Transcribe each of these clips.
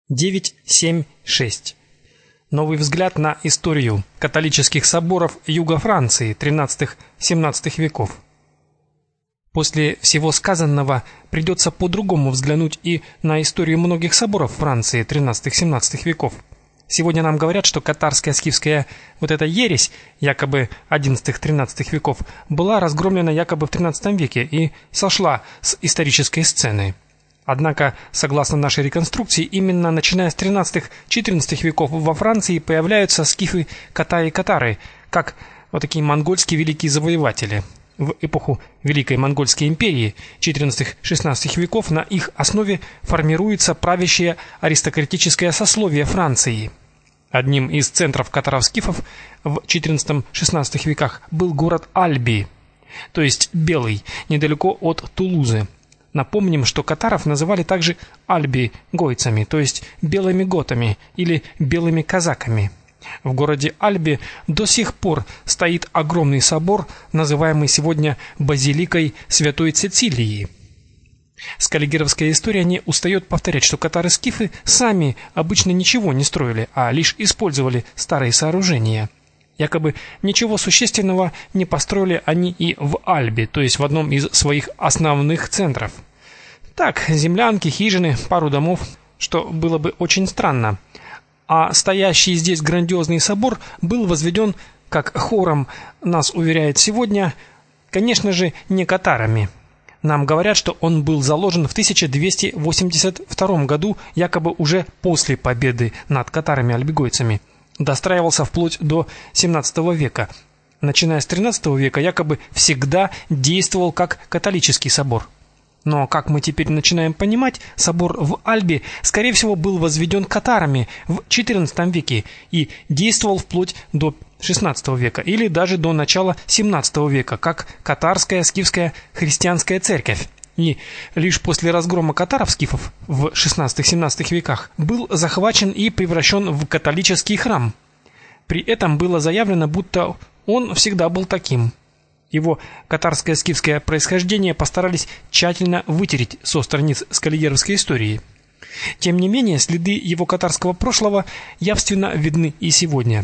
976. Новый взгляд на историю католических соборов юга Франции XIII-XVII веков. После всего сказанного придется по-другому взглянуть и на историю многих соборов Франции XIII-XVII веков. Сегодня нам говорят, что катарская скифская вот эта ересь, якобы XI-XIII веков, была разгромлена якобы в XIII веке и сошла с исторической сцены. Однако, согласно нашей реконструкции, именно начиная с XIII-XIV веков во Франции появляются скифы, катаи-катары, как вот такие монгольские великие завоеватели. В эпоху Великой Монгольской империи XIV-XVI веков на их основе формируется правящее аристократическое сословие Франции. Одним из центров катаров-скифов в XIV-XVI веках был город Альби, то есть Белый, недалеко от Тулузы. Напомним, что катаров называли также альби-гойцами, то есть белыми готами или белыми казаками. В городе Альби до сих пор стоит огромный собор, называемый сегодня базиликой Святой Цицилии. Скаллигеровская история не устает повторять, что катары-скифы сами обычно ничего не строили, а лишь использовали старые сооружения. Якобы ничего существенного не построили они и в Альби, то есть в одном из своих основных центров. Так, землянки, хижины, пару домов, что было бы очень странно. А стоящий здесь грандиозный собор был возведен, как хором нас уверяет сегодня, конечно же, не катарами. Нам говорят, что он был заложен в 1282 году, якобы уже после победы над катарами-альбигойцами. Достраивался вплоть до XVII века. Начиная с XIII века якобы всегда действовал как католический собор. Но, как мы теперь начинаем понимать, собор в Альби, скорее всего, был возведен катарами в XIV веке и действовал вплоть до XVI века или даже до начала XVII века, как катарская скифская христианская церковь. И лишь после разгрома катаров-скифов в XVI-XVII веках был захвачен и превращен в католический храм. При этом было заявлено, будто он всегда был таким. Его катарское скифское происхождение постарались тщательно вытереть со страниц скаллигеровской истории. Тем не менее, следы его катарского прошлого явственно видны и сегодня.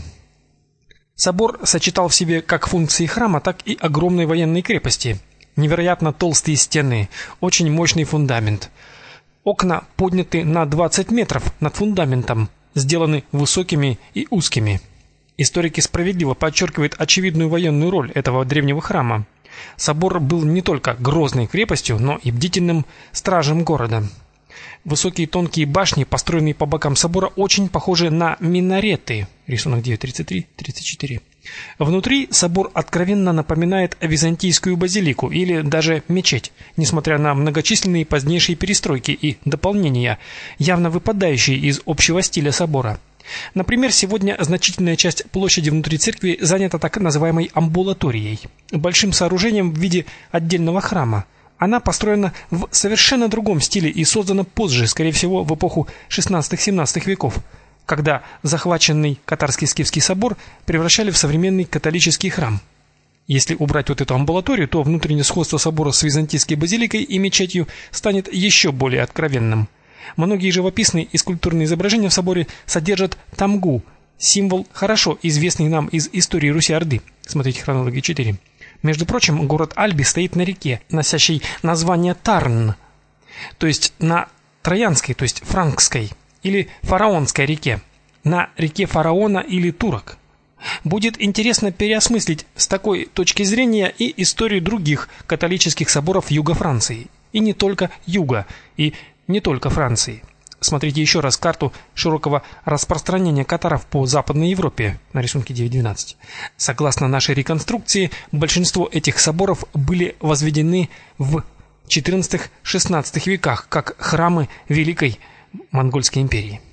Собор сочетал в себе как функции храма, так и огромной военной крепости. Невероятно толстые стены, очень мощный фундамент. Окна подняты на 20 метров над фундаментом, сделаны высокими и узкими. Историки справедливо подчеркивают очевидную военную роль этого древнего храма. Собор был не только грозной крепостью, но и бдительным стражем города. Высокие тонкие башни, построенные по бокам собора, очень похожи на минареты. Рисунок 9.33-34. Внутри собор откровенно напоминает византийскую базилику или даже мечеть, несмотря на многочисленные позднейшие перестройки и дополнения, явно выпадающие из общего стиля собора. Например, сегодня значительная часть площади внутри церкви занята так называемой амбулаторией, большим сооружением в виде отдельного храма. Она построена в совершенно другом стиле и создана позже, скорее всего, в эпоху XVI-XVII веков, когда захваченный катарский скифский собор превращали в современный католический храм. Если убрать вот эту амбулаторию, то внутреннее сходство собора с византийской базиликой и мечетью станет еще более откровенным. Многие живописные и скульптурные изображения в соборе содержат тамгу, символ, хорошо известный нам из истории Руси-Орды. Смотрите хронологию 4. Между прочим, город Альби стоит на реке, носящей название Тарн, то есть на Троянской, то есть Франкской или Фараонской реке, на реке Фараона или турок. Будет интересно переосмыслить с такой точки зрения и историю других католических соборов юга Франции, и не только юга, и не только Франции. Смотрите еще раз карту широкого распространения катаров по Западной Европе на рисунке 9.12. Согласно нашей реконструкции, большинство этих соборов были возведены в XIV-XVI веках как храмы Великой Монгольской империи.